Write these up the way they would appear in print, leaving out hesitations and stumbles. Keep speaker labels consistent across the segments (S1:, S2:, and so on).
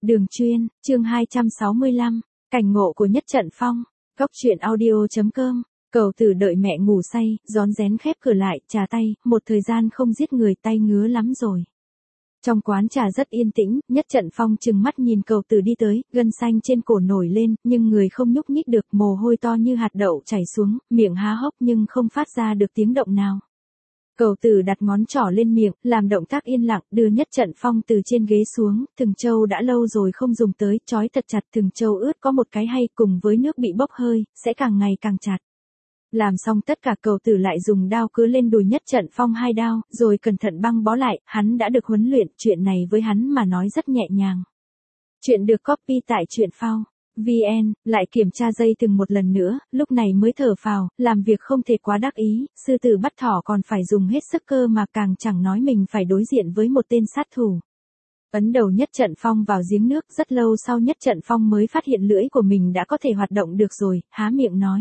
S1: Đường chuyên, chương 265, cảnh ngộ của Nhất Trận Phong, góc truyện audio.com, Cầu Tử đợi mẹ ngủ say, rón rén khép cửa lại, trà tay, một thời gian không giết người tay ngứa lắm rồi. Trong quán trà rất yên tĩnh, Nhất Trận Phong trừng mắt nhìn Cầu Tử đi tới, gân xanh trên cổ nổi lên, nhưng người không nhúc nhích được, mồ hôi to như hạt đậu chảy xuống, miệng há hốc nhưng không phát ra được tiếng động nào. Cầu Tử đặt ngón trỏ lên miệng, làm động tác yên lặng, đưa Nhất Trận Phong từ trên ghế xuống, thừng châu đã lâu rồi không dùng tới, trói thật chặt, thừng châu ướt có một cái hay, cùng với nước bị bốc hơi, sẽ càng ngày càng chặt. Làm xong tất cả, Cầu Tử lại dùng đao cứa lên đùi Nhất Trận Phong 2 đao, rồi cẩn thận băng bó lại, hắn đã được huấn luyện, chuyện này với hắn mà nói rất nhẹ nhàng. Chuyện được copy tại truyện phao VN, lại kiểm tra dây thừng một lần nữa, lúc này mới thở phào, làm việc không thể quá đắc ý, sư tử bắt thỏ còn phải dùng hết sức cơ mà càng chẳng nói mình phải đối diện với một tên sát thủ. Ấn đầu Nhất Trận Phong vào giếng nước, rất lâu sau Nhất Trận Phong mới phát hiện lưỡi của mình đã có thể hoạt động được rồi, há miệng nói.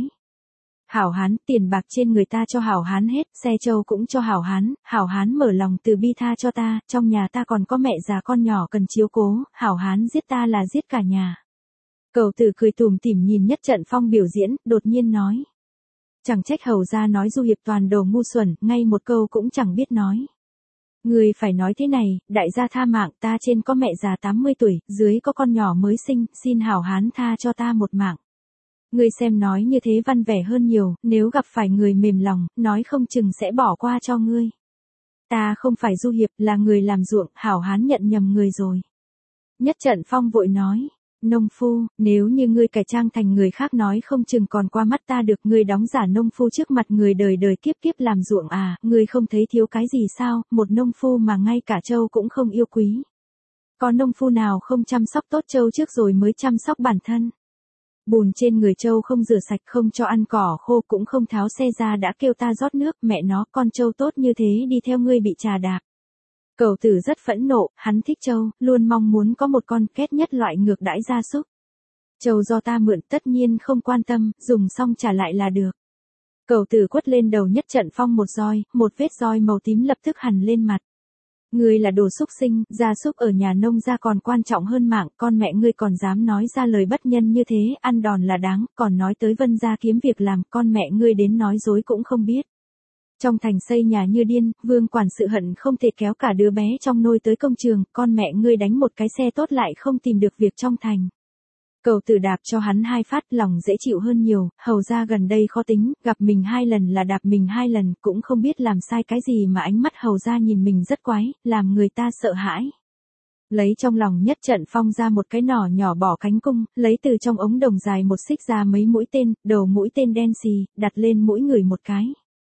S1: Hảo hán, tiền bạc trên người ta cho hảo hán hết, xe trâu cũng cho hảo hán mở lòng từ bi tha cho ta, trong nhà ta còn có mẹ già con nhỏ cần chiếu cố, hảo hán giết ta là giết cả nhà. Cầu Tử cười tủm tỉm nhìn Nhất Trận Phong biểu diễn, đột nhiên nói. Chẳng trách hầu ra nói du hiệp toàn đồ ngu xuẩn, ngay một câu cũng chẳng biết nói. Người phải nói thế này, đại gia tha mạng, ta trên có mẹ già 80 tuổi, dưới có con nhỏ mới sinh, xin hảo hán tha cho ta một mạng. Ngươi xem nói như thế văn vẻ hơn nhiều, nếu gặp phải người mềm lòng, nói không chừng sẽ bỏ qua cho ngươi. Ta không phải du hiệp, là người làm ruộng, hảo hán nhận nhầm người rồi. Nhất Trận Phong vội nói. Nông phu, nếu như ngươi cải trang thành người khác nói không chừng còn qua mắt ta được, ngươi đóng giả nông phu trước mặt người đời đời kiếp kiếp làm ruộng à, ngươi không thấy thiếu cái gì sao, một nông phu mà ngay cả trâu cũng không yêu quý. Có nông phu nào không chăm sóc tốt trâu trước rồi mới chăm sóc bản thân. Bùn trên người trâu không rửa sạch, không cho ăn cỏ khô, cũng không tháo xe ra đã kêu ta rót nước, mẹ nó, con trâu tốt như thế đi theo ngươi bị trà đạp. Cầu Tử rất phẫn nộ, hắn thích trâu, luôn mong muốn có một con, ghét nhất loại ngược đãi gia súc. Trâu do ta mượn tất nhiên không quan tâm, dùng xong trả lại là được. Cầu Tử quất lên đầu Nhất Trận Phong một roi, một vết roi màu tím lập tức hằn lên mặt. Ngươi là đồ súc sinh, gia súc ở nhà nông gia còn quan trọng hơn mạng, con mẹ ngươi còn dám nói ra lời bất nhân như thế, ăn đòn là đáng, còn nói tới Vân gia kiếm việc làm, con mẹ ngươi đến nói dối cũng không biết. Trong thành xây nhà như điên, Vương quản sự hận không thể kéo cả đứa bé trong nôi tới công trường, con mẹ ngươi đánh một cái xe tốt lại không tìm được việc trong thành. Cầu Tử đạp cho hắn 2 phát, lòng dễ chịu hơn nhiều, hầu ra gần đây khó tính, gặp mình 2 lần là đạp mình 2 lần, cũng không biết làm sai cái gì mà ánh mắt hầu ra nhìn mình rất quái, làm người ta sợ hãi. Lấy trong lòng Nhất Trận Phong ra một cái nỏ nhỏ bỏ cánh cung, lấy từ trong ống đồng dài một xích ra mấy mũi tên, đầu mũi tên đen xì, đặt lên mũi người một cái.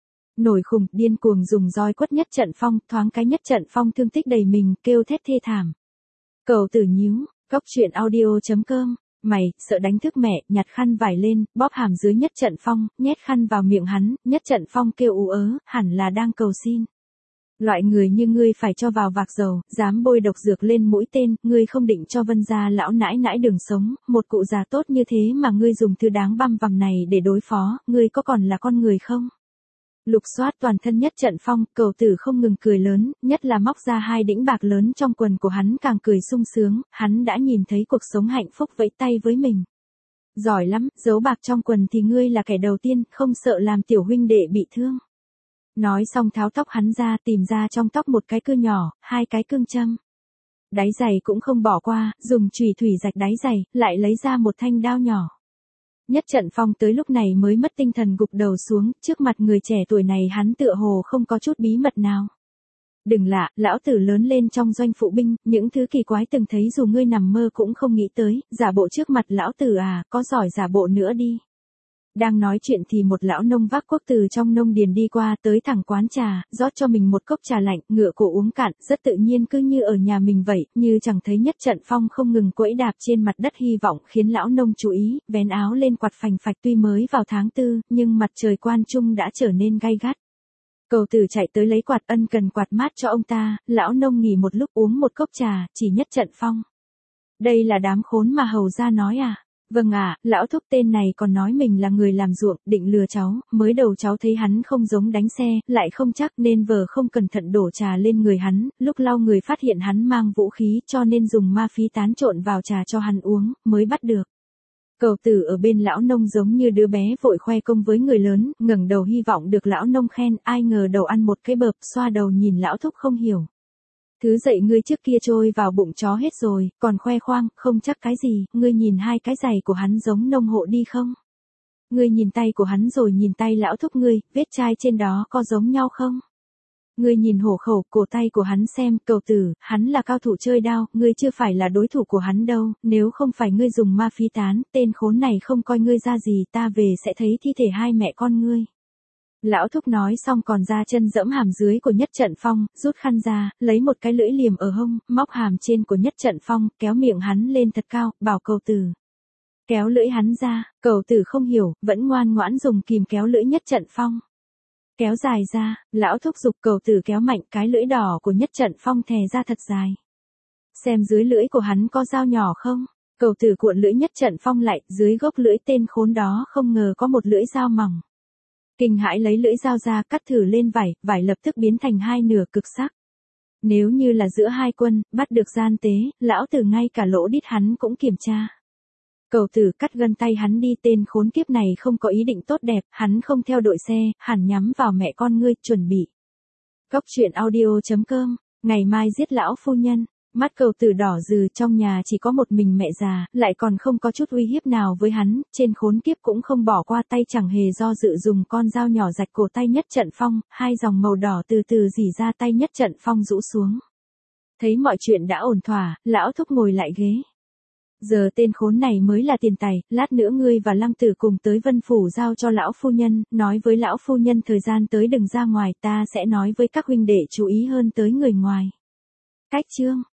S1: Nổi khùng, điên cuồng dùng roi quất Nhất Trận Phong, thoáng cái Nhất Trận Phong thương tích đầy mình, kêu thét thê thảm. Cầu Tử nhíu, góc truyện audio.com. Mày, sợ đánh thức mẹ, nhặt khăn vải lên, bóp hàm dưới Nhất Trận Phong, nhét khăn vào miệng hắn, Nhất Trận Phong kêu ú ớ, hẳn là đang cầu xin. Loại người như ngươi phải cho vào vạc dầu, dám bôi độc dược lên mũi tên, ngươi không định cho Vân gia lão nãi nãi đường sống, một cụ già tốt như thế mà ngươi dùng thứ đáng băm vằm này để đối phó, ngươi có còn là con người không? Lục soát toàn thân Nhất Trận Phong, Cầu Tử không ngừng cười lớn, nhất là móc ra 2 đĩnh bạc lớn trong quần của hắn càng cười sung sướng, hắn đã nhìn thấy cuộc sống hạnh phúc vẫy tay với mình. Giỏi lắm, giấu bạc trong quần thì ngươi là kẻ đầu tiên, không sợ làm tiểu huynh đệ bị thương. Nói xong tháo tóc hắn ra, tìm ra trong tóc một cái cưa nhỏ, 2 cái cương châm. Đáy giày cũng không bỏ qua, dùng chùy thủy rạch đáy giày, lại lấy ra một thanh đao nhỏ. Nhất Trận Phong tới lúc này mới mất tinh thần gục đầu xuống, trước mặt người trẻ tuổi này hắn tựa hồ không có chút bí mật nào. Đừng lạ, lão tử lớn lên trong doanh phụ binh, những thứ kỳ quái từng thấy dù ngươi nằm mơ cũng không nghĩ tới, giả bộ trước mặt lão tử à, có giỏi giả bộ nữa đi. Đang nói chuyện thì một lão nông vác cuốc từ trong nông điền đi qua, tới thẳng quán trà, rót cho mình một cốc trà lạnh, ngựa cổ uống cạn, rất tự nhiên cứ như ở nhà mình vậy, như chẳng thấy Nhất Trận Phong không ngừng quẫy đạp trên mặt đất hy vọng khiến lão nông chú ý, vén áo lên quạt phành phạch, tuy mới vào tháng 4, nhưng mặt trời Quan Trung đã trở nên gay gắt. Cầu Tử chạy tới lấy quạt, ân cần quạt mát cho ông ta, lão nông nghỉ một lúc uống một cốc trà, chỉ Nhất Trận Phong. Đây là đám khốn mà hầu ra nói à? Vâng ạ, lão thúc tên này còn nói mình là người làm ruộng, định lừa cháu, mới đầu cháu thấy hắn không giống đánh xe, lại không chắc nên vờ không cẩn thận đổ trà lên người hắn, lúc lau người phát hiện hắn mang vũ khí cho nên dùng ma phí tán trộn vào trà cho hắn uống, mới bắt được. Cậu tử ở bên lão nông giống như đứa bé vội khoe công với người lớn, ngẩng đầu hy vọng được lão nông khen, ai ngờ đầu ăn một cái bợp, xoa đầu nhìn lão thúc không hiểu. Thứ dậy ngươi trước kia trôi vào bụng chó hết rồi, còn khoe khoang, không chắc cái gì, ngươi nhìn hai cái giày của hắn giống nông hộ đi không? Ngươi nhìn tay của hắn rồi nhìn tay lão thúc ngươi, vết chai trên đó có giống nhau không? Ngươi nhìn hổ khẩu, cổ tay của hắn xem, cậu tử, hắn là cao thủ chơi đao, ngươi chưa phải là đối thủ của hắn đâu, nếu không phải ngươi dùng ma phí tán, tên khốn này không coi ngươi ra gì, ta về sẽ thấy thi thể hai mẹ con ngươi. Lão thúc nói xong còn ra chân dẫm hàm dưới của Nhất Trận Phong, rút khăn ra, lấy một cái lưỡi liềm ở hông, móc hàm trên của Nhất Trận Phong, kéo miệng hắn lên thật cao, bảo cậu tử. Kéo lưỡi hắn ra, cậu tử không hiểu, vẫn ngoan ngoãn dùng kìm kéo lưỡi Nhất Trận Phong. Kéo dài ra, lão thúc giục cậu tử kéo mạnh cái lưỡi đỏ của Nhất Trận Phong thè ra thật dài. Xem dưới lưỡi của hắn có dao nhỏ không? Cậu tử cuộn lưỡi Nhất Trận Phong lại, dưới gốc lưỡi tên khốn đó không ngờ có một lưỡi dao mỏng. Kinh hãi lấy lưỡi dao ra cắt thử lên vải, vải lập tức biến thành hai nửa cực sắc. Nếu như là giữa hai quân, bắt được gian tế, lão tử ngay cả lỗ đít hắn cũng kiểm tra. Cậu tử cắt gân tay hắn đi, tên khốn kiếp này không có ý định tốt đẹp, hắn không theo đội xe, hẳn nhắm vào mẹ con ngươi, chuẩn bị. Góc truyện audio.com, ngày mai giết lão phu nhân. Mắt cậu tử đỏ rừ, trong nhà chỉ có một mình mẹ già, lại còn không có chút uy hiếp nào với hắn, trên khốn kiếp cũng không bỏ qua tay, chẳng hề do dự dùng con dao nhỏ rạch cổ tay Nhất Trận Phong, hai dòng màu đỏ từ từ rỉ ra, tay Nhất Trận Phong rũ xuống. Thấy mọi chuyện đã ổn thỏa, lão thúc ngồi lại ghế. Giờ tên khốn này mới là tiền tài, lát nữa ngươi và Lăng Tử cùng tới Vân Phủ giao cho lão phu nhân, nói với lão phu nhân thời gian tới đừng ra ngoài, ta sẽ nói với các huynh đệ chú ý hơn tới người ngoài. Cách chương